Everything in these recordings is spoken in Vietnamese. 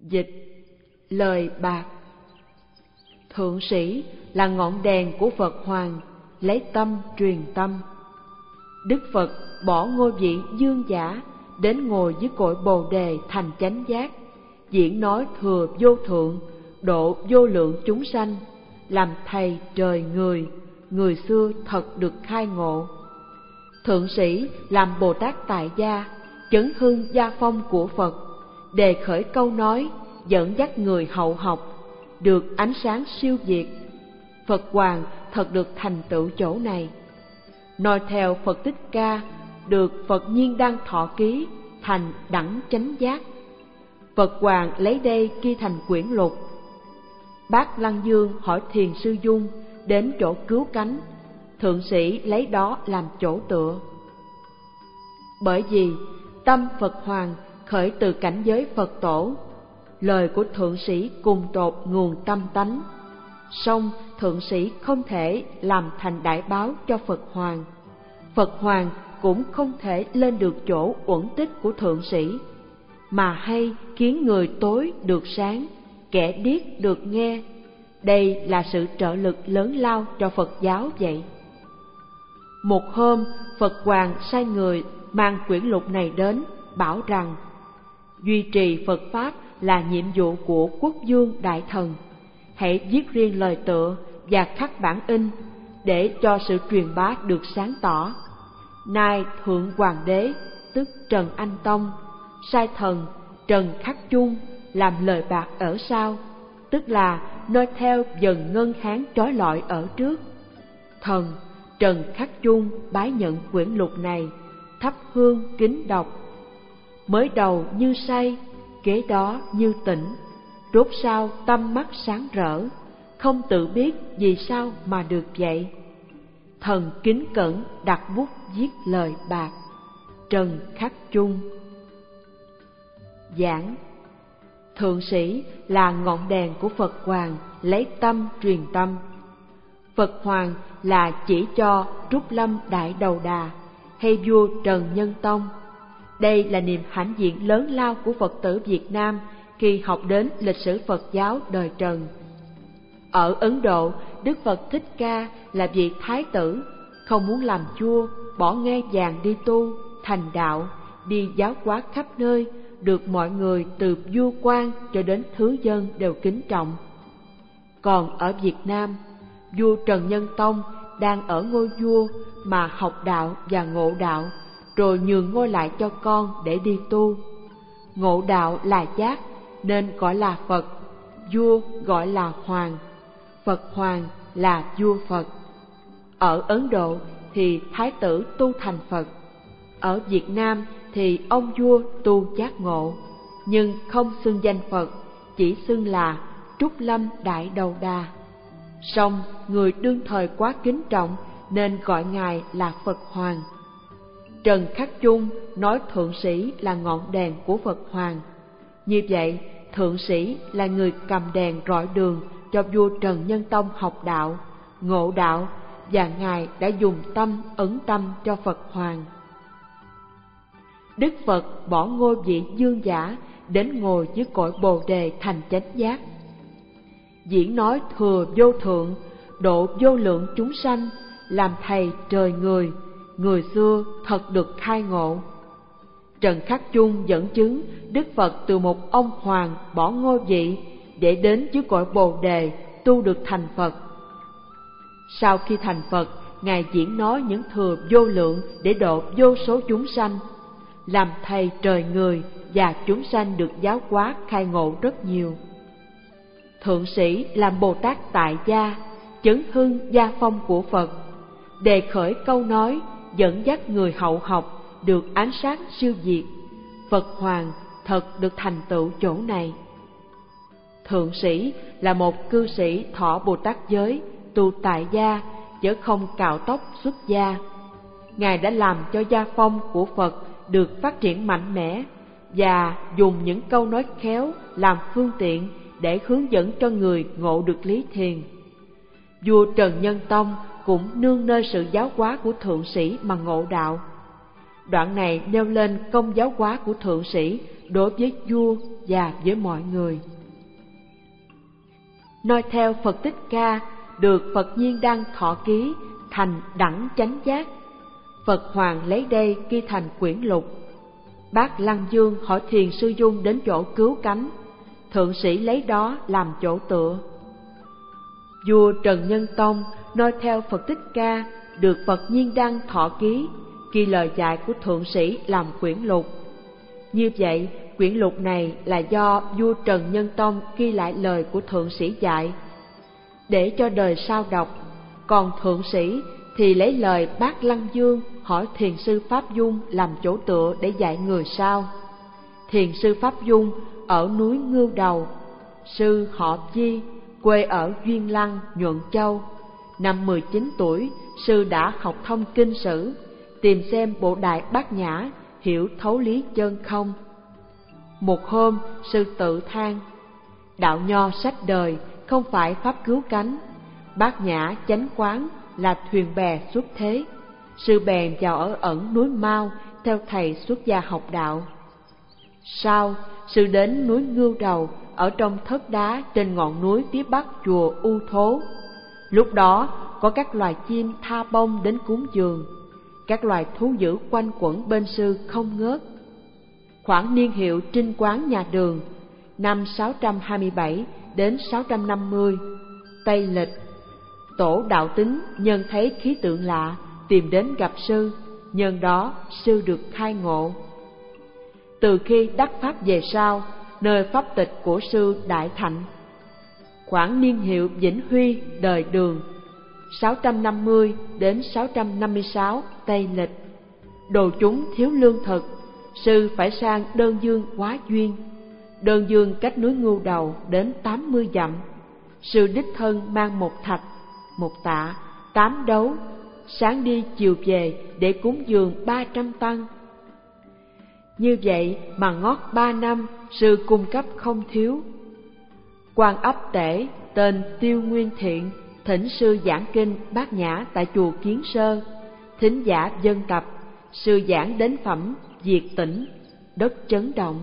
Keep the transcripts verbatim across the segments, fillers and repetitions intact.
Dịch: lời bạc. Thượng sĩ là ngọn đèn của Phật Hoàng, lấy tâm truyền tâm. Đức Phật bỏ ngôi vị dương giả, đến ngồi dưới cội Bồ Đề thành chánh giác, diễn nói thừa vô thượng, độ vô lượng chúng sanh, làm thầy trời người, người xưa thật được khai ngộ. Thượng sĩ làm Bồ Tát tại gia, chấn hưng gia phong của Phật, đề khởi câu nói, dẫn dắt người hậu học, được ánh sáng siêu việt. Phật Hoàng thật được thành tựu chỗ này. Noi theo Phật Thích Ca, được Phật Nhiên Đăng thọ ký, thành đẳng chánh giác. Phật Hoàng lấy đây ghi thành quyển lục. Bác Lăng Dương hỏi Thiền Sư Dung đến chỗ cứu cánh, thượng sĩ lấy đó làm chỗ tựa. Bởi vì tâm Phật Hoàng khởi từ cảnh giới Phật Tổ, lời của thượng sĩ cùng tột nguồn tâm tánh, song thượng sĩ không thể làm thành đại báo cho Phật Hoàng. Phật Hoàng cũng không thể lên được chỗ uẩn tích của thượng sĩ, mà hay khiến người tối được sáng, kẻ điếc được nghe. Đây là sự trợ lực lớn lao cho Phật giáo vậy. Một hôm, Phật Hoàng sai người mang quyển lục này đến, bảo rằng duy trì Phật Pháp là nhiệm vụ của quốc vương đại thần. Hãy viết riêng lời tựa và khắc bản in, để cho sự truyền bá được sáng tỏ. Nay Thượng Hoàng đế, tức Trần Anh Tông, sai thần Trần Khắc Chung làm lời bạc ở sau, tức là noi theo dần ngân hán trói lọi ở trước. Thần Trần Khắc Chung bái nhận quyển lục này, thắp hương kính đọc. Mới đầu như say, kế đó như tỉnh, rốt sau tâm mắt sáng rỡ, không tự biết vì sao mà được vậy. Thần kính cẩn đặt bút viết lời bạc. Trần Khắc Chung. Giảng: thượng sĩ là ngọn đèn của Phật Hoàng, lấy tâm truyền tâm. Phật Hoàng là chỉ cho Trúc Lâm Đại Đầu Đà hay vua Trần Nhân Tông. Đây là niềm hãnh diện lớn lao của Phật tử Việt Nam khi học đến lịch sử Phật giáo đời Trần. Ở Ấn Độ, Đức Phật Thích Ca là vị thái tử, không muốn làm vua, bỏ ngai vàng đi tu, thành đạo, đi giáo hóa khắp nơi, được mọi người từ vua quan cho đến thứ dân đều kính trọng. Còn ở Việt Nam, vua Trần Nhân Tông đang ở ngôi vua mà học đạo và ngộ đạo, rồi nhường ngôi lại cho con để đi tu. Ngộ đạo là giác nên gọi là Phật, vua gọi là Hoàng. Phật Hoàng là vua Phật. Ở Ấn Độ thì thái tử tu thành Phật. Ở Việt Nam thì ông vua tu giác ngộ, nhưng không xưng danh Phật, chỉ xưng là Trúc Lâm Đại Đầu Đà. Song người đương thời quá kính trọng nên gọi ngài là Phật Hoàng. Trần Khắc Chung nói thượng sĩ là ngọn đèn của Phật Hoàng. Như vậy, thượng sĩ là người cầm đèn rọi đường cho vua Trần Nhân Tông học đạo, ngộ đạo, và ngài đã dùng tâm ấn tâm cho Phật Hoàng. Đức Phật bỏ ngôi vị dương giả, đến ngồi dưới cội Bồ Đề thành chánh giác, diễn nói thừa vô thượng, độ vô lượng chúng sanh, làm thầy trời người, người xưa thật được khai ngộ. Trần Khắc Chung dẫn chứng Đức Phật từ một ông hoàng bỏ ngôi vị để đến dưới cội Bồ Đề tu được thành Phật. Sau khi thành Phật, ngài diễn nói những thừa vô lượng để độ vô số chúng sanh, làm thầy trời người, và chúng sanh được giáo hóa khai ngộ rất nhiều. Thượng sĩ làm Bồ Tát tại gia, chấn hưng gia phong của Phật, đề khởi câu nói, dẫn dắt người hậu học, được ánh sáng siêu việt. Phật Hoàng thật được thành tựu chỗ này. Thượng sĩ là một cư sĩ thọ Bồ Tát giới, tu tại gia, chứ không cạo tóc xuất gia. Ngài đã làm cho gia phong của Phật được phát triển mạnh mẽ, và dùng những câu nói khéo làm phương tiện để hướng dẫn cho người ngộ được lý thiền. Vua Trần Nhân Tông cũng nương nơi sự giáo hóa của thượng sĩ mà ngộ đạo. Đoạn này nêu lên công giáo hóa của thượng sĩ đối với vua và với mọi người. Noi theo Phật Tích Ca, được Phật Nhiên Đăng thọ ký thành đẳng chánh giác. Phật Hoàng lấy đây ghi thành quyển lục. Bác Lăng Dương hỏi Thiền Sư Dung đến chỗ cứu cánh, thượng sĩ lấy đó làm chỗ tựa. Vua Trần Nhân Tông noi theo Phật Tích Ca, được Phật Nhiên Đăng thọ ký, ghi lời dạy của thượng sĩ làm quyển lục. Như vậy, quyển lục này là do vua Trần Nhân Tông ghi lại lời của thượng sĩ dạy, để cho đời sau đọc. Còn thượng sĩ thì lấy lời Bác Lăng Dương hỏi Thiền sư Pháp Dung làm chỗ tựa để dạy người sau. Thiền sư Pháp Dung ở núi Ngưu Đầu, sư họ Chi, quê ở Duyên Lăng, Nhuận Châu. Năm mười chín tuổi, sư đã học thông kinh sử, tìm xem bộ Đại Bát Nhã, hiểu thấu lý chân không. Một hôm, sư tự than: đạo nho sách đời không phải pháp cứu cánh, Bát Nhã chánh quán là thuyền bè xuất thế. Sư bèn vào ở ẩn núi Mao theo thầy xuất gia học đạo. Sau, sư đến núi Ngưu Đầu, ở trong thớt đá trên ngọn núi phía bắc chùa U Thố. Lúc đó có các loài chim tha bông đến cúng dường, các loài thú dữ quanh quẩn bên sư không ngớt. Khoảng niên hiệu Trinh Quán Nhà Đường, năm sáu trăm hai mươi bảy đến sáu trăm năm mươi Tây Lịch, tổ đạo tín nhân thấy khí tượng lạ, tìm đến gặp sư, nhân đó sư được khai ngộ. Từ khi đắc pháp về sau, nơi pháp tịch của sư Đại Thạnh. Khoảng niên hiệu Vĩnh Huy đời Đường, sáu trăm năm mươi đến sáu trăm năm mươi sáu Tây Lịch, đồ chúng thiếu lương thực, sư phải sang Đơn Dương hóa duyên. Đơn Dương cách núi Ngưu Đầu đến tám mươi dặm. Sư đích thân mang một thạch, một tạ, tám đấu, sáng đi chiều về để cúng dường ba trăm tăng. Như vậy mà ngót ba năm, sư cung cấp không thiếu. Quan ấp tể tên Tiêu Nguyên Thiện thỉnh sư giảng kinh Bát Nhã tại chùa Kiến Sơ. Thính giả dân tập, sư giảng đến phẩm Diệt Tỉnh, đất chấn động.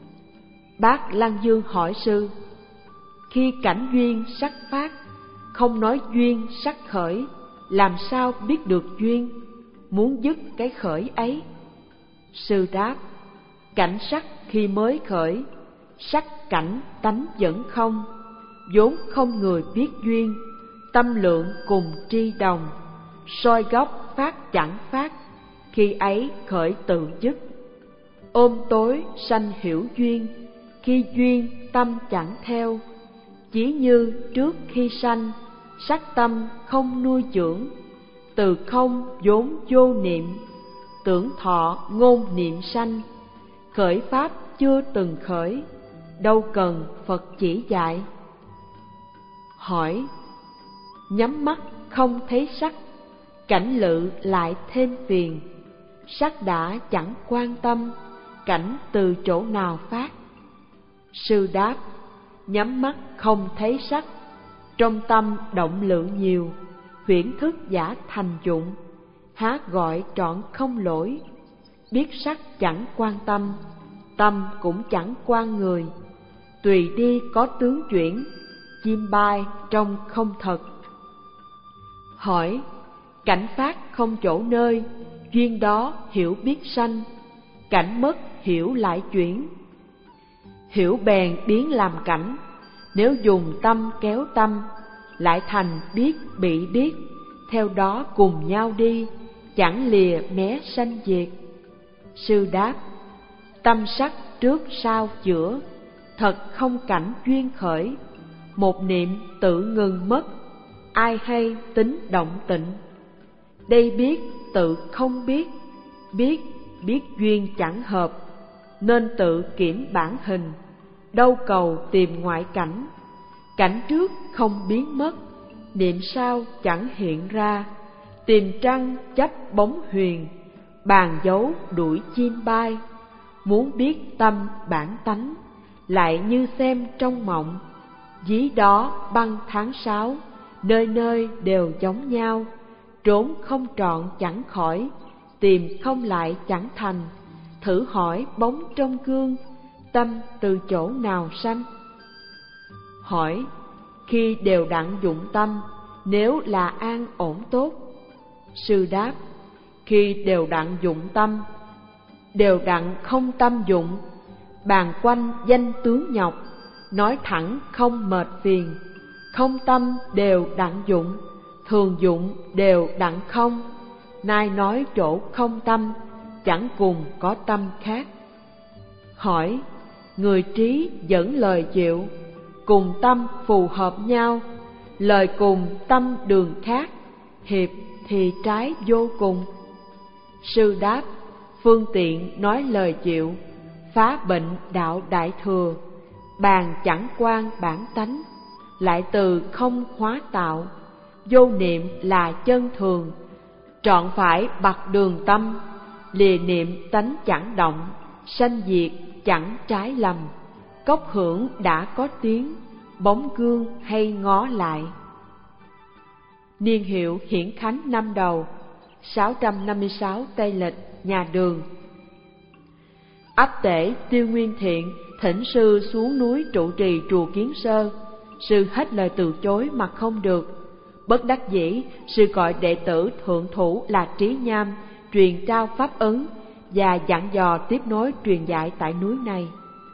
Bác Lăng Dương hỏi sư: khi cảnh duyên sắc phát, không nói duyên sắc khởi, làm sao biết được duyên, muốn dứt cái khởi ấy? Sư đáp: cảnh sắc khi mới khởi, sắc cảnh tánh vẫn không, vốn không người biết duyên, tâm lượng cùng tri đồng, soi góc phát chẳng phát, khi ấy khởi tự dứt. Ôm tối sanh hiểu duyên, khi duyên tâm chẳng theo, chỉ như trước khi sanh, sắc tâm không nuôi dưỡng, từ không vốn vô niệm, tưởng thọ ngôn niệm sanh, khởi pháp chưa từng khởi, đâu cần Phật chỉ dạy. Hỏi: nhắm mắt không thấy sắc, cảnh lự lại thêm phiền, sắc đã chẳng quan tâm, cảnh từ chỗ nào phát? Sư đáp: nhắm mắt không thấy sắc, trong tâm động lượng nhiều, huyễn thức giả thành dụng, há gọi trọn không lỗi. Biết sắc chẳng quan tâm, tâm cũng chẳng quan người, tùy đi có tướng chuyển, chim bay trong không thật. Hỏi: cảnh phát không chỗ nơi, duyên đó hiểu biết sanh, cảnh mất hiểu lại chuyển. Hiểu bèn biến làm cảnh, nếu dùng tâm kéo tâm, lại thành biết bị biết, theo đó cùng nhau đi, chẳng lìa mé sanh diệt. Sư đáp: tâm sắc trước sau chữa, thật không cảnh duyên khởi, một niệm tự ngừng mất, ai hay tính động tịnh. Đây biết tự không biết, biết biết duyên chẳng hợp, nên tự kiểm bản hình, đâu cầu tìm ngoại cảnh. Cảnh trước không biến mất, niệm sau chẳng hiện ra, tìm trăng chấp bóng huyền, bàn dấu đuổi chim bay. Muốn biết tâm bản tánh, lại như xem trong mộng, dí đó băng tháng sáu, nơi nơi đều giống nhau, trốn không trọn chẳng khỏi, tìm không lại chẳng thành. Thử hỏi bóng trong gương, tâm từ chỗ nào sanh? Hỏi, khi đều đặn dụng tâm, nếu là an ổn tốt. Sư đáp, khi đều đặn dụng tâm, đều đặn không tâm dụng, bàn quanh danh tướng nhọc, nói thẳng không mệt phiền. Không tâm đều đặn dụng, thường dụng đều đặn không. Nay nói chỗ không tâm, chẳng cùng có tâm khác. Hỏi, người trí dẫn lời chịu, cùng tâm phù hợp nhau, lời cùng tâm đường khác, hiệp thì trái vô cùng. Sư đáp, phương tiện nói lời chịu, phá bệnh đạo đại thừa, bàn chẳng quan bản tánh, lại từ không hóa tạo, vô niệm là chân thường, trọn phải bặt đường tâm, lìa niệm tánh chẳng động, sanh diệt chẳng trái lầm. Cốc hưởng đã có tiếng, bóng gương hay ngó lại. Niên hiệu Hiển Khánh năm đầu, sáu trăm năm mươi sáu Tây Lịch, nhà Đường. Ấp Tể Tiêu Nguyên Thiện thỉnh sư xuống núi trụ trì chùa Kiến Sơ. Sư hết lời từ chối mà không được. Bất đắc dĩ, sư gọi đệ tử thượng thủ là Trí Nham truyền trao pháp ấn và dặn dò tiếp nối truyền dạy tại núi này.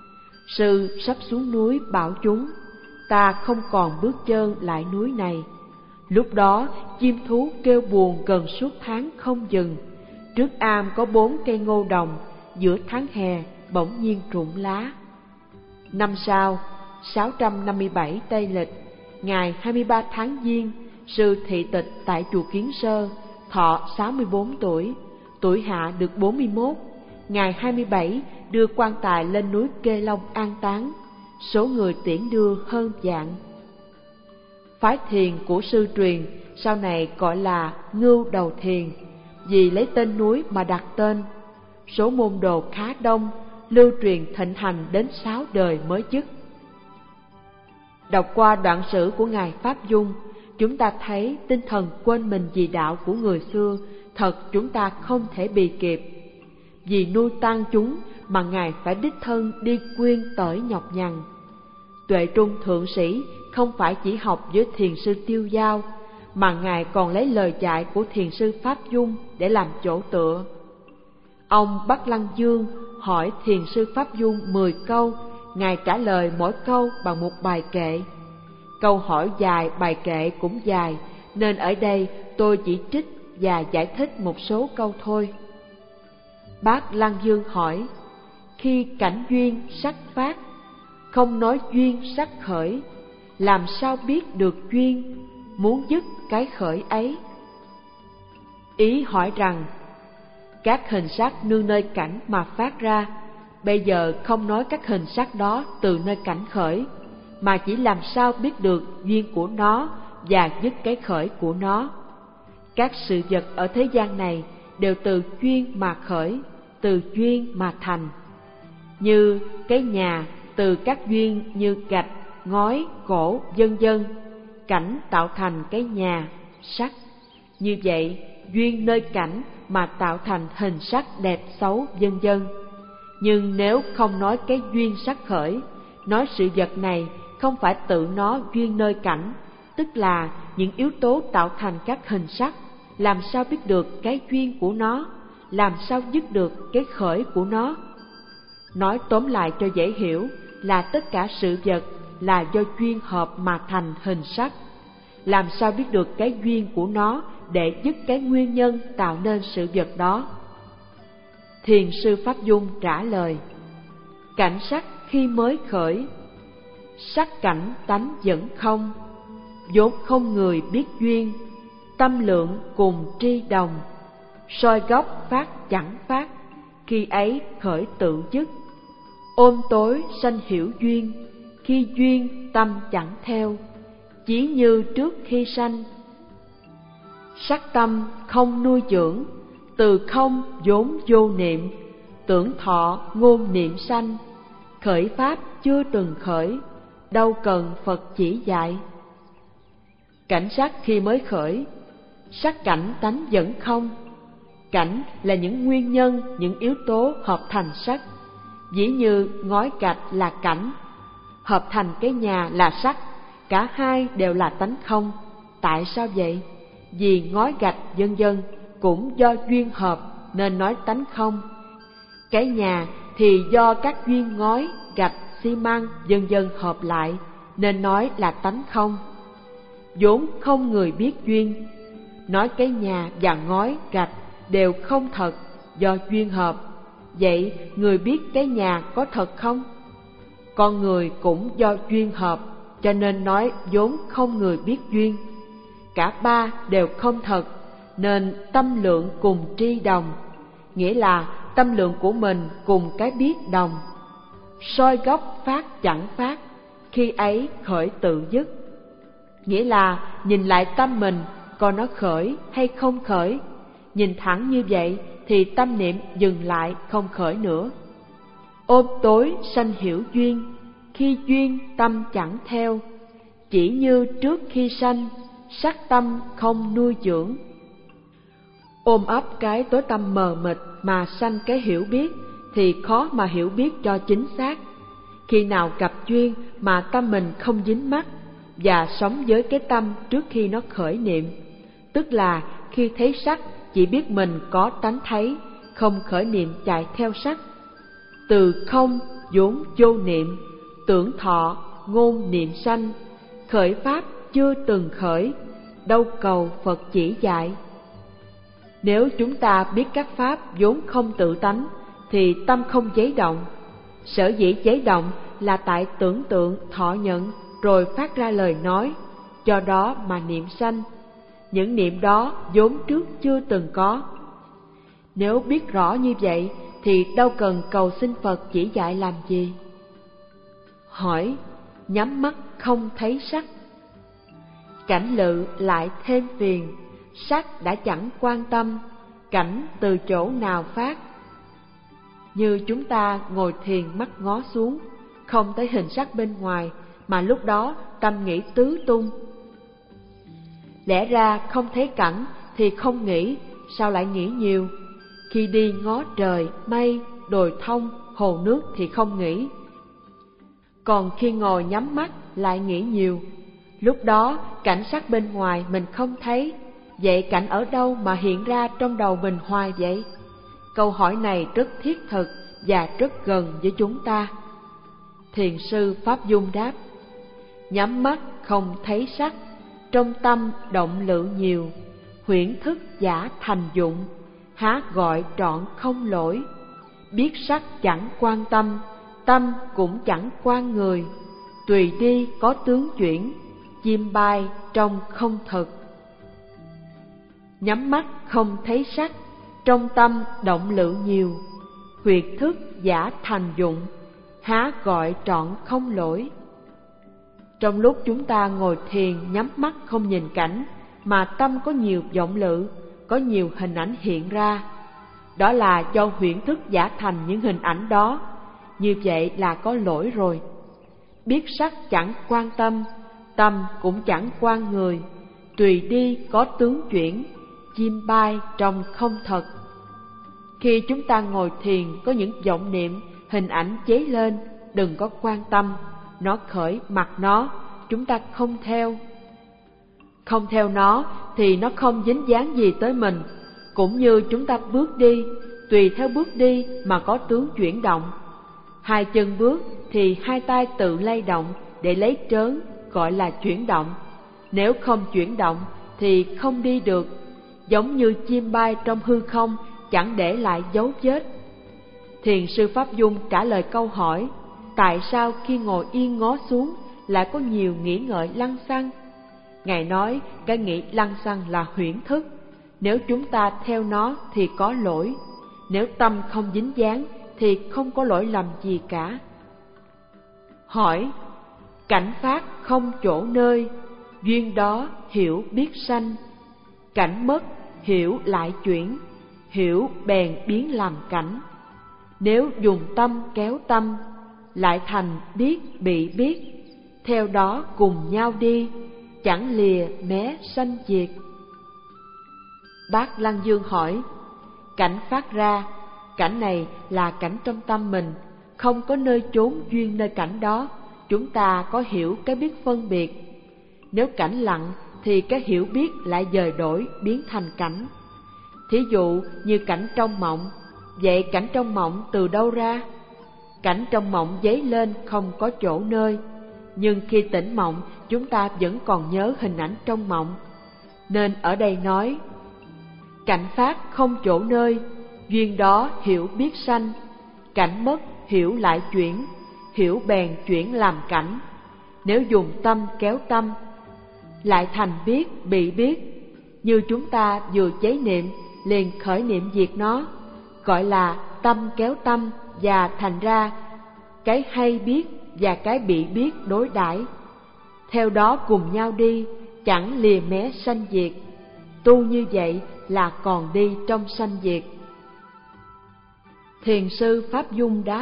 Sư sắp xuống núi bảo chúng, ta không còn bước chân lại núi này. Lúc đó chim thú kêu buồn gần suốt tháng không dừng. Trước am có bốn cây ngô đồng, giữa tháng hè bỗng nhiên rụng lá. Năm sau, sáu trăm năm mươi bảy Tây Lịch, ngày hai mươi ba tháng Giêng, sư thị tịch tại chùa Kiến Sơ, thọ sáu mươi bốn tuổi, tuổi hạ được bốn mươi mốt. Ngày hai mươi bảy đưa quan tài lên núi Kê Long an táng, số người tiễn đưa hơn vạn. Phái thiền của sư truyền sau này gọi là Ngưu Đầu Thiền, vì lấy tên núi mà đặt tên. Số môn đồ khá đông, lưu truyền thịnh hành đến sáu đời mới dứt. Đọc qua đoạn sử của Ngài Pháp Dung, chúng ta thấy tinh thần quên mình vì đạo của người xưa thật chúng ta không thể bì kịp. Vì nuôi tăng chúng mà Ngài phải đích thân đi quyên tởi nhọc nhằn. Tuệ Trung Thượng Sĩ không phải chỉ học với thiền sư Tiêu Giao, mà Ngài còn lấy lời dạy của thiền sư Pháp Dung để làm chỗ tựa. Ông Bắc Lăng Dương hỏi thiền sư Pháp Dung mười câu, Ngài trả lời mỗi câu bằng một bài kệ. Câu hỏi dài, bài kệ cũng dài, nên ở đây tôi chỉ trích và giải thích một số câu thôi. Bác Lăng Dương hỏi, khi cảnh duyên sắc phát, không nói duyên sắc khởi, làm sao biết được duyên, muốn dứt cái khởi ấy? Ý hỏi rằng, các hình sắc nương nơi cảnh mà phát ra, bây giờ không nói các hình sắc đó từ nơi cảnh khởi, mà chỉ làm sao biết được duyên của nó và dứt cái khởi của nó. Các sự vật ở thế gian này đều từ duyên mà khởi, từ duyên mà thành. Như cái nhà từ các duyên như gạch, ngói, gỗ, vân vân, cảnh tạo thành cái nhà, sắc. Như vậy, duyên nơi cảnh mà tạo thành hình sắc đẹp xấu, vân vân. Nhưng nếu không nói cái duyên sắc khởi, nói sự vật này không phải tự nó duyên nơi cảnh, tức là những yếu tố tạo thành các hình sắc, làm sao biết được cái duyên của nó, làm sao dứt được cái khởi của nó? Nói tóm lại cho dễ hiểu là tất cả sự vật là do duyên hợp mà thành hình sắc. Làm sao biết được cái duyên của nó để dứt cái nguyên nhân tạo nên sự vật đó? Thiền sư Pháp Dung trả lời, cảnh sắc khi mới khởi, sắc cảnh tánh vẫn không, vốn không người biết duyên, tâm lượng cùng tri đồng, soi gốc phát chẳng phát, khi ấy khởi tự dứt. Ôm tối sanh hiểu duyên, khi duyên tâm chẳng theo, chỉ như trước khi sanh. Sắc tâm không nuôi dưỡng, từ không vốn vô niệm, tưởng thọ ngôn niệm sanh, khởi pháp chưa từng khởi, đâu cần Phật chỉ dạy. Cảnh sắc khi mới khởi, sắc cảnh tánh vẫn không, Cảnh là những nguyên nhân, những yếu tố hợp thành sắc. Ví như ngói gạch là cảnh, hợp thành cái nhà là sắc, cả hai đều là tánh không. Tại sao vậy? Vì ngói gạch vân vân cũng do duyên hợp nên nói tánh không. Cái nhà thì do các duyên ngói, gạch, xi măng vân vân hợp lại nên nói là tánh không. Vốn không người biết duyên, nói cái nhà và ngói, gạch đều không thật do duyên hợp. Vậy người biết cái nhà có thật không? Con người cũng do duyên hợp cho nên nói vốn không người biết duyên. Cả ba đều không thật nên tâm lượng cùng tri đồng, nghĩa là tâm lượng của mình cùng cái biết đồng. Soi gốc phát chẳng phát, khi ấy khởi tự dứt, nghĩa là nhìn lại tâm mình coi nó khởi hay không khởi. Nhìn thẳng như vậy thì tâm niệm dừng lại không khởi nữa. Ôm tối sanh hiểu duyên, khi duyên tâm chẳng theo, chỉ như trước khi sanh, sắc tâm không nuôi dưỡng. Ôm ấp cái tối tâm mờ mịt mà sanh cái hiểu biết thì khó mà hiểu biết cho chính xác. Khi nào gặp duyên mà tâm mình không dính mắc và sống với cái tâm trước khi nó khởi niệm, tức là khi thấy sắc chỉ biết mình có tánh thấy, không khởi niệm chạy theo sắc. Từ không vốn vô niệm, tưởng thọ ngôn niệm sanh, khởi pháp chưa từng khởi, đâu cầu Phật chỉ dạy. Nếu chúng ta biết các pháp vốn không tự tánh thì tâm không giấy động. Sở dĩ giấy động là tại tưởng tượng thọ nhận rồi phát ra lời nói, do đó mà niệm sanh. Những niệm đó vốn trước chưa từng có. Nếu biết rõ như vậy thì đâu cần cầu xin Phật chỉ dạy làm gì. Hỏi: nhắm mắt không thấy sắc, cảnh lự lại thêm phiền, sắc đã chẳng quan tâm, cảnh từ chỗ nào phát. Như chúng ta ngồi thiền mắt ngó xuống, không thấy hình sắc bên ngoài, mà lúc đó tâm nghĩ tứ tung. Lẽ ra không thấy cảnh thì không nghĩ, sao lại nghĩ nhiều? Khi đi ngó trời, mây, đồi thông, hồ nước thì không nghĩ. Còn khi ngồi nhắm mắt lại nghĩ nhiều. Lúc đó cảnh sắc bên ngoài mình không thấy, vậy cảnh ở đâu mà hiện ra trong đầu mình hoài vậy? Câu hỏi này rất thiết thực và rất gần với chúng ta. Thiền sư Pháp Dung đáp: nhắm mắt không thấy sắc, trong tâm động lự nhiều, huyễn thức giả thành dụng, há gọi trọn không lỗi. Biết sắc chẳng quan tâm, tâm cũng chẳng quan người, tùy đi có tướng chuyển, chim bay trong không thực. Nhắm mắt không thấy sắc, trong tâm động lự nhiều, huyệt thức giả thành dụng, há gọi trọn không lỗi. Trong lúc chúng ta ngồi thiền nhắm mắt không nhìn cảnh, mà tâm có nhiều vọng lự, có nhiều hình ảnh hiện ra, đó là do huyễn thức giả thành những hình ảnh đó. Như vậy là có lỗi rồi. Biết sắc chẳng quan tâm, tâm cũng chẳng quan người, tùy đi có tướng chuyển, chim bay trong không thật. Khi chúng ta ngồi thiền có những vọng niệm, hình ảnh cháy lên, đừng có quan tâm, nó khởi mặc nó, chúng ta không theo. Không theo nó thì nó không dính dáng gì tới mình. Cũng như chúng ta bước đi, tùy theo bước đi mà có tướng chuyển động. Hai chân bước thì hai tay tự lay động để lấy trớn, gọi là chuyển động. Nếu không chuyển động thì không đi được, giống như chim bay trong hư không, chẳng để lại dấu vết. Thiền sư Pháp Dung trả lời câu hỏi: tại sao khi ngồi yên ngó xuống lại có nhiều nghĩ ngợi lăng xăng? Ngài nói cái nghĩ lăng xăng là huyễn thức, nếu chúng ta theo nó thì có lỗi, nếu tâm không dính dáng thì không có lỗi lầm gì cả. Hỏi: cảnh phát không chỗ nơi, duyên đó hiểu biết sanh, cảnh mất hiểu lại chuyển, hiểu bèn biến làm cảnh. Nếu dùng tâm kéo tâm, lại thành biết bị biết, theo đó cùng nhau đi, chẳng lìa mé sanh diệt. Bác Lăng Dương hỏi: cảnh phát ra. Cảnh này là cảnh trong tâm mình, không có nơi chốn duyên nơi cảnh đó, chúng ta có hiểu cái biết phân biệt. Nếu cảnh lặng thì cái hiểu biết lại dời đổi biến thành cảnh. Thí dụ như cảnh trong mộng, vậy cảnh trong mộng từ đâu ra? Cảnh trong mộng dấy lên không có chỗ nơi, nhưng khi tỉnh mộng chúng ta vẫn còn nhớ hình ảnh trong mộng. Nên ở đây nói, cảnh phát không chỗ nơi, duyên đó hiểu biết sanh. Cảnh mất hiểu lại chuyển, hiểu bèn chuyển làm cảnh. Nếu dùng tâm kéo tâm, lại thành biết bị biết. Như chúng ta vừa chế niệm liền khởi niệm diệt nó, gọi là tâm kéo tâm, và thành ra cái hay biết và cái bị biết đối đãi. Theo đó cùng nhau đi, chẳng lìa mé sanh diệt. Tu như vậy là còn đi trong sanh diệt. Thiền sư Pháp Dung đáp.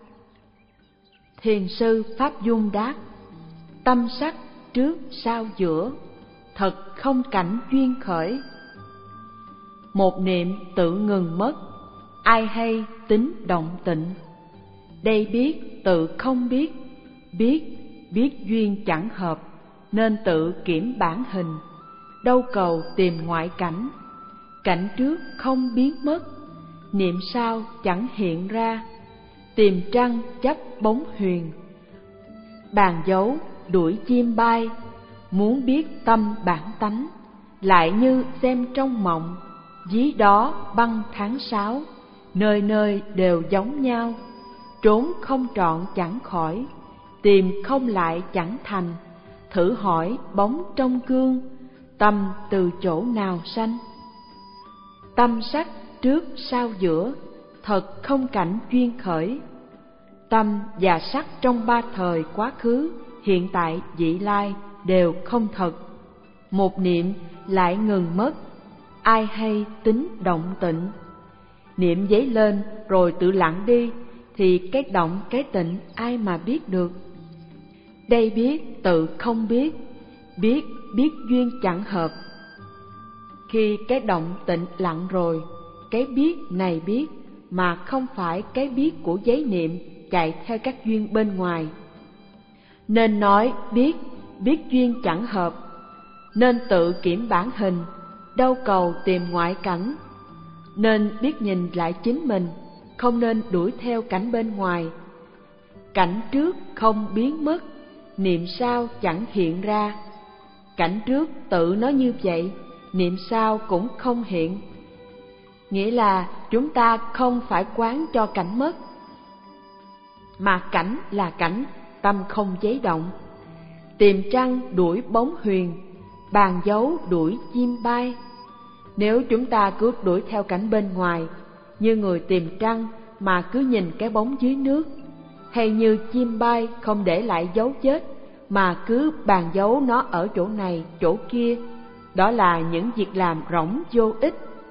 Thiền sư Pháp Dung đáp: tâm sắc trước sau giữa, thật không cảnh duyên khởi. Một niệm tự ngừng mất, ai hay tính động tịnh. Đây biết tự không biết, biết biết duyên chẳng hợp, nên tự kiểm bản hình. Đâu cầu tìm ngoại cảnh, cảnh trước không biến mất, niệm sau chẳng hiện ra. Tìm trăng chấp bóng huyền, bàn dấu đuổi chim bay. Muốn biết tâm bản tánh, lại như xem trong mộng. Dí đó băng tháng sáu, nơi nơi đều giống nhau. Trốn không trọn chẳng khỏi, tìm không lại chẳng thành. Thử hỏi bóng trong gương, tâm từ chỗ nào sanh. Tâm sắc trước sau giữa, thật không cảnh duyên khởi. Tâm và sắc trong ba thời quá khứ, hiện tại, vị lai đều không thật. Một niệm lại ngừng mất, ai hay tính động tịnh. Niệm dấy lên rồi tự lặng đi, thì cái động cái tịnh ai mà biết được. Đây biết tự không biết, biết biết duyên chẳng hợp. Khi cái động tịnh lặng rồi, cái biết này biết mà không phải cái biết của giấy niệm chạy theo các duyên bên ngoài. Nên nói biết, biết duyên chẳng hợp. Nên tự kiểm bản hình, đâu cầu tìm ngoại cảnh. Nên biết nhìn lại chính mình, không nên đuổi theo cảnh bên ngoài. Cảnh trước không biến mất, niệm sau chẳng hiện ra. Cảnh trước tự nó như vậy, niệm sau cũng không hiện. Nghĩa là chúng ta không phải quán cho cảnh mất, mà cảnh là cảnh, tâm không giấy động. Tìm trăng đuổi bóng huyền, bàn dấu đuổi chim bay. Nếu chúng ta cứ đuổi theo cảnh bên ngoài, như người tìm trăng mà cứ nhìn cái bóng dưới nước, hay như chim bay không để lại dấu chết mà cứ bàn dấu nó ở chỗ này chỗ kia, đó là những việc làm rỗng vô ích.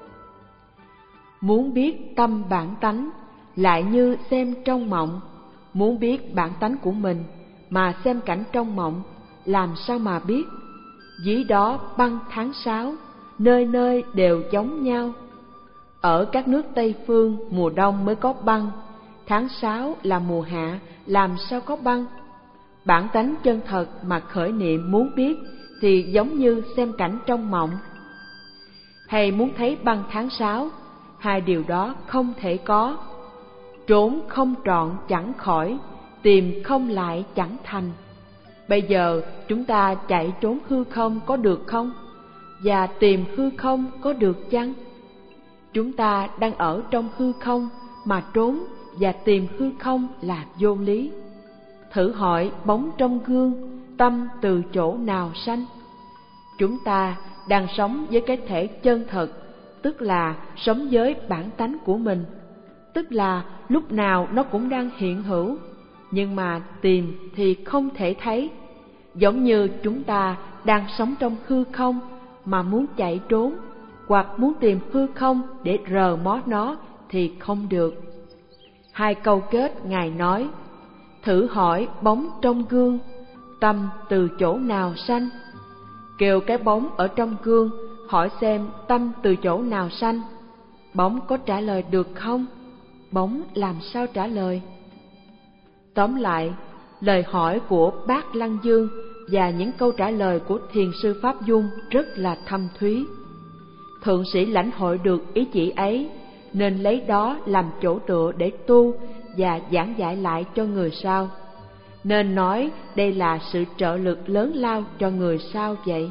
Muốn biết tâm bản tánh, lại như xem trong mộng. Muốn biết bản tánh của mình mà xem cảnh trong mộng, làm sao mà biết? Dĩ đó băng tháng sáu, nơi nơi đều giống nhau. Ở các nước Tây phương mùa đông mới có băng, tháng sáu là mùa hạ, làm sao có băng? Bản tánh chân thật mà khởi niệm muốn biết thì giống như xem cảnh trong mộng. Hay muốn thấy băng tháng sáu, hai điều đó không thể có. Trốn không trọn chẳng khỏi, tìm không lại chẳng thành. Bây giờ chúng ta chạy trốn hư không có được không? Và tìm hư không có được chăng? Chúng ta đang ở trong hư không mà trốn và tìm hư không là vô lý. Thử hỏi bóng trong gương, tâm từ chỗ nào sanh? Chúng ta đang sống với cái thể chân thật, tức là sống với bản tánh của mình, tức là lúc nào nó cũng đang hiện hữu, nhưng mà tìm thì không thể thấy. Giống như chúng ta đang sống trong hư không mà muốn chạy trốn, hoặc muốn tìm hư không để rờ mó nó thì không được. Hai câu kết Ngài nói: thử hỏi bóng trong gương, tâm từ chỗ nào sanh? Kêu cái bóng ở trong gương hỏi xem tâm từ chỗ nào sanh. bóng có trả lời được không? Bóng làm sao trả lời? Tóm lại, lời hỏi của Bác Lăng Dương và những câu trả lời của Thiền sư Pháp Dung rất là thâm thúy. Thượng sĩ lãnh hội được ý chỉ ấy, nên lấy đó làm chỗ tựa để tu và giảng giải lại cho người sau. Nên nói đây là sự trợ lực lớn lao cho người sau vậy.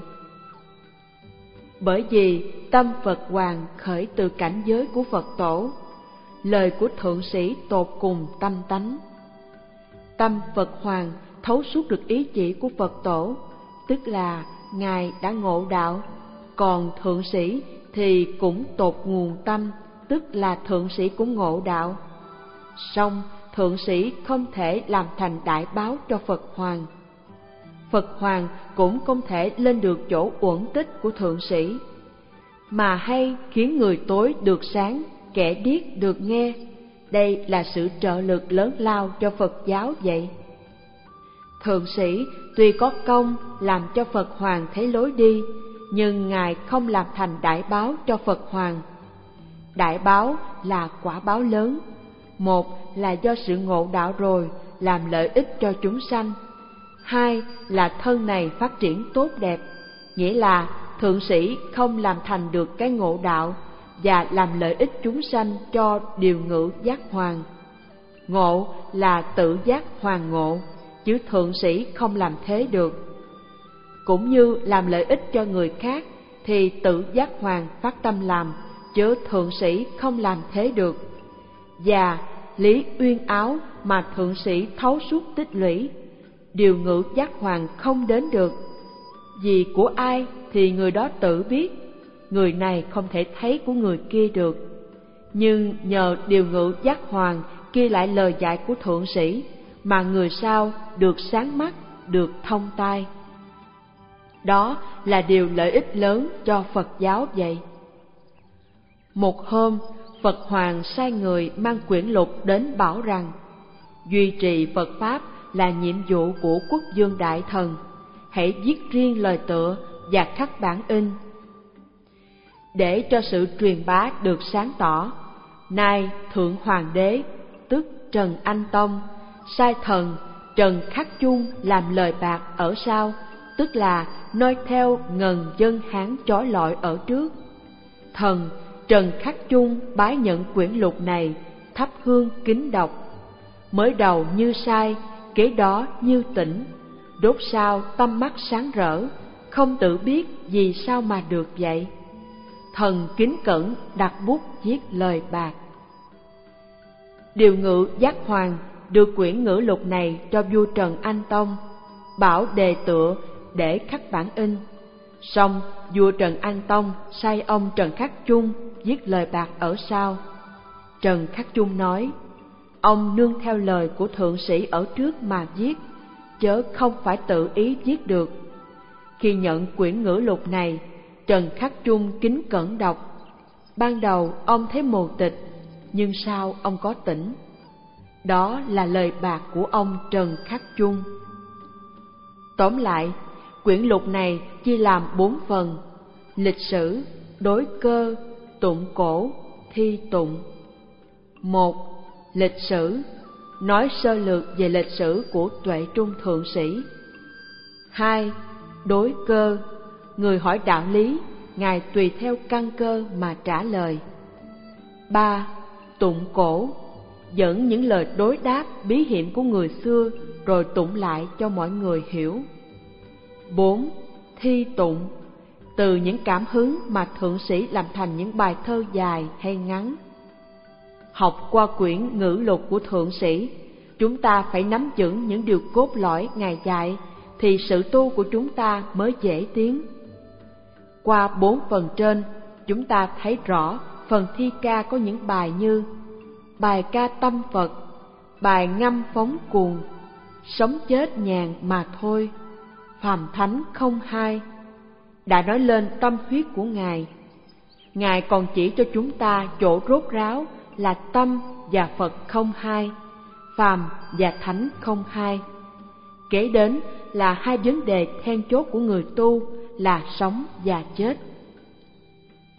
Bởi vì tâm Phật Hoàng khởi từ cảnh giới của Phật Tổ, lời của thượng sĩ tột cùng tâm tánh. Tâm Phật Hoàng thấu suốt được ý chỉ của Phật Tổ, tức là Ngài đã ngộ đạo, còn thượng sĩ thì cũng tột nguồn tâm, tức là thượng sĩ cũng ngộ đạo. Song thượng sĩ không thể làm thành đại báo cho Phật Hoàng. Phật Hoàng cũng không thể lên được chỗ uẩn tích của thượng sĩ, mà hay khiến người tối được sáng, kẻ điếc được nghe. Đây là sự trợ lực lớn lao cho Phật giáo vậy. Thượng sĩ tuy có công làm cho Phật Hoàng thấy lối đi, nhưng Ngài không làm thành đại báo cho Phật Hoàng. Đại báo là quả báo lớn. Một là do sự ngộ đạo rồi làm lợi ích cho chúng sanh. Hai là thân này phát triển tốt đẹp, nghĩa là thượng sĩ không làm thành được cái ngộ đạo và làm lợi ích chúng sanh cho điều ngữ giác hoàng. Ngộ là tự giác hoàng ngộ, chứ thượng sĩ không làm thế được. Cũng như làm lợi ích cho người khác thì tự giác hoàng phát tâm làm, chứ thượng sĩ không làm thế được. Và lý uyên áo mà thượng sĩ thấu suốt tích lũy, điều ngữ giác hoàng không đến được. Vì của ai thì người đó tự biết, người này không thể thấy của người kia được. Nhưng nhờ điều ngữ giác hoàng ghi lại lời dạy của thượng sĩ, mà người sau được sáng mắt, được thông tai. Đó là điều lợi ích lớn cho Phật giáo vậy. Một hôm, Phật Hoàng sai người mang quyển lục đến bảo rằng duy trì Phật Pháp là nhiệm vụ của Quốc Dương Đại Thần, hãy viết riêng lời tựa và khắc bản in. Để cho sự truyền bá được sáng tỏ, nay Thượng Hoàng đế, tức Trần Anh Tông, sai thần Trần Khắc Chung làm lời bạc ở sau, tức là noi theo ngần dân Hán chói lọi ở trước. Thần Trần Khắc Chung bái nhận quyển lục này, thắp hương kính đọc. Mới đầu như sai, kế đó như tỉnh, đốt sao tâm mắt sáng rỡ, không tự biết vì sao mà được vậy. Thần kính cẩn đặt bút viết lời bạc. Điều ngự giác hoàng đưa quyển ngữ lục này cho vua Trần Anh Tông, bảo đề tựa để khắc bản in. Xong vua Trần Anh Tông sai ông Trần Khắc Chung viết lời bạc ở sau. Trần Khắc Chung nói, ông nương theo lời của thượng sĩ ở trước mà viết, chớ không phải tự ý viết được. Khi nhận quyển ngữ lục này, Trần Khắc Chung kính cẩn đọc. Ban đầu ông thấy mù tịch, nhưng sau ông có tỉnh. Đó là lời bạc của ông Trần Khắc Chung. Tóm lại, quyển lục này chia làm bốn phần: lịch sử, đối cơ, tụng cổ, thi tụng. Một, lịch sử, nói sơ lược về lịch sử của Tuệ Trung Thượng Sĩ. Hai, đối cơ, người hỏi đạo lý, Ngài tùy theo căn cơ mà trả lời. Ba, tụng cổ, dẫn những lời đối đáp bí hiểm của người xưa rồi tụng lại cho mọi người hiểu. Bốn, thi tụng, từ những cảm hứng mà thượng sĩ làm thành những bài thơ dài hay ngắn. Học qua quyển ngữ lục của thượng sĩ, chúng ta phải nắm vững những điều cốt lõi Ngài dạy, thì sự tu của chúng ta mới dễ tiến. Qua bốn phần trên, chúng ta thấy rõ phần thi ca có những bài như bài ca tâm Phật, bài ngâm phóng cuồng, sống chết nhàn mà thôi, phàm thánh không hai, đã nói lên tâm huyết của Ngài. Ngài còn chỉ cho chúng ta chỗ rốt ráo là tâm và Phật không hai, phàm và thánh không hai. Kế đến là hai vấn đề then chốt của người tu là sống và chết.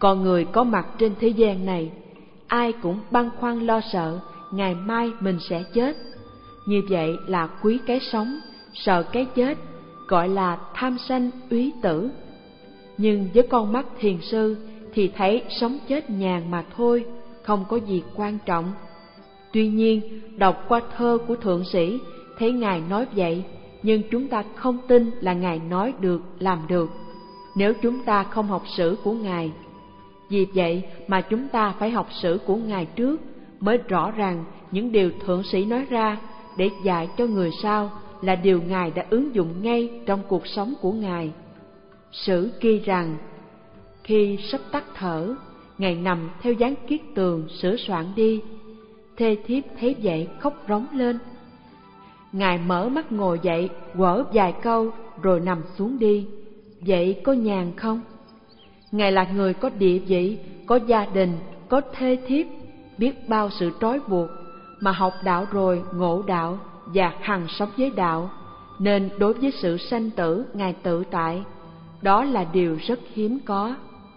Con người có mặt trên thế gian này, ai cũng băn khoăn lo sợ ngày mai mình sẽ chết. Như vậy là quý cái sống, sợ cái chết, gọi là tham sanh úy tử. Nhưng với con mắt thiền sư thì thấy sống chết nhàn mà thôi, không có gì quan trọng. Tuy nhiên, đọc qua thơ của thượng sĩ, thấy Ngài nói vậy, nhưng chúng ta không tin là Ngài nói được, làm được, nếu chúng ta không học sử của Ngài. Vì vậy mà chúng ta phải học sử của Ngài trước, mới rõ ràng những điều thượng sĩ nói ra để dạy cho người sau là điều Ngài đã ứng dụng ngay trong cuộc sống của Ngài. Sử ghi rằng, khi sắp tắt thở, Ngài nằm theo dáng kiết tường sửa soạn đi. Thê thiếp thấy vậy khóc rống lên. Ngài mở mắt ngồi dậy, quở vài câu rồi nằm xuống đi. Vậy có nhàn không? Ngài là người có địa vị, có gia đình, có thê thiếp, biết bao sự trói buộc, mà học đạo rồi ngộ đạo và hằng sống với đạo, nên đối với sự sanh tử Ngài tự tại. Đó là điều rất hiếm có.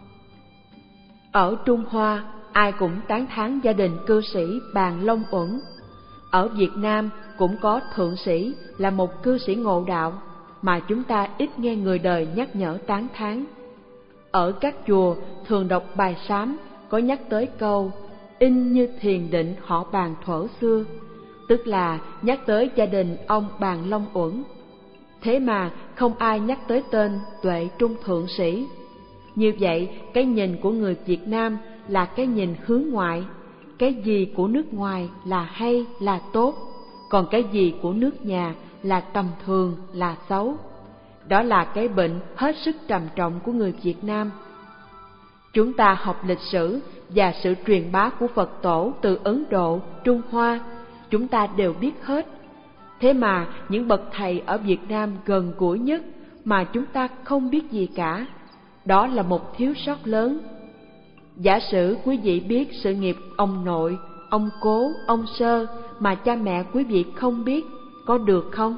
Ở Trung Hoa, ai cũng tán thán gia đình cư sĩ Bàn Long Uẩn. Ở Việt Nam cũng có thượng sĩ là một cư sĩ ngộ đạo, mà chúng ta ít nghe người đời nhắc nhở tán thán. Ở các chùa thường đọc bài sám có nhắc tới câu in như thiền định họ Bàn thuở xưa, tức là nhắc tới gia đình ông Bàn Long Uẩn. Thế mà không ai nhắc tới tên Tuệ Trung thượng sĩ. Như vậy, cái nhìn của người Việt Nam là cái nhìn hướng ngoại. Cái gì của nước ngoài là hay, là tốt, còn cái gì của nước nhà là tầm thường, là xấu. Đó là cái bệnh hết sức trầm trọng của người Việt Nam. Chúng ta học lịch sử và sự truyền bá của Phật tổ từ Ấn Độ, Trung Hoa, chúng ta đều biết hết. Thế mà những bậc thầy ở Việt Nam gần gũi nhất mà chúng ta không biết gì cả. Đó là một thiếu sót lớn. Giả sử quý vị biết sự nghiệp ông nội, ông cố, ông sơ mà cha mẹ quý vị không biết, có được không?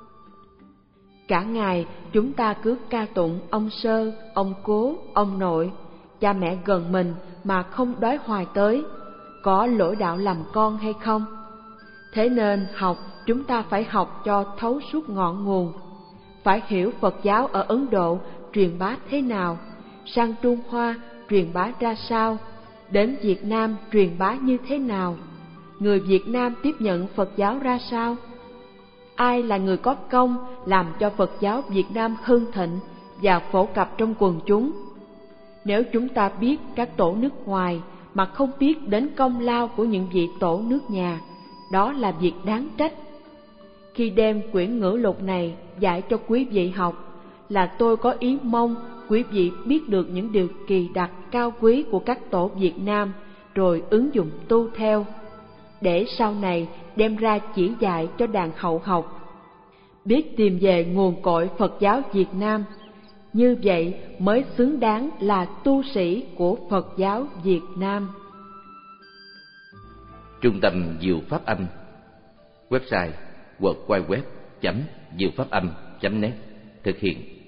Cả ngày chúng ta cứ ca tụng ông sơ, ông cố, ông nội, cha mẹ gần mình mà không đói hoài tới, có lỗi đạo làm con hay không? Thế nên học, chúng ta phải học cho thấu suốt ngọn nguồn, phải hiểu Phật giáo ở Ấn Độ truyền bá thế nào, sang Trung Hoa truyền bá ra sao, đến Việt Nam truyền bá như thế nào, người Việt Nam tiếp nhận Phật giáo ra sao, ai là người có công làm cho Phật giáo Việt Nam hưng thịnh và phổ cập trong quần chúng. Nếu chúng ta biết các tổ nước ngoài mà không biết đến công lao của những vị tổ nước nhà, đó là việc đáng trách. Khi đem quyển ngữ lục này dạy cho quý vị học, là tôi có ý mong quý vị biết được những điều kỳ đặc cao quý của các tổ Việt Nam, rồi ứng dụng tu theo, để sau này đem ra chỉ dạy cho đàn hậu học, biết tìm về nguồn cội Phật giáo Việt Nam. Như vậy mới xứng đáng là tu sĩ của Phật giáo Việt Nam. Trung tâm Diệu Pháp Âm. Website w w w chấm diệu pháp âm chấm net. Thực hiện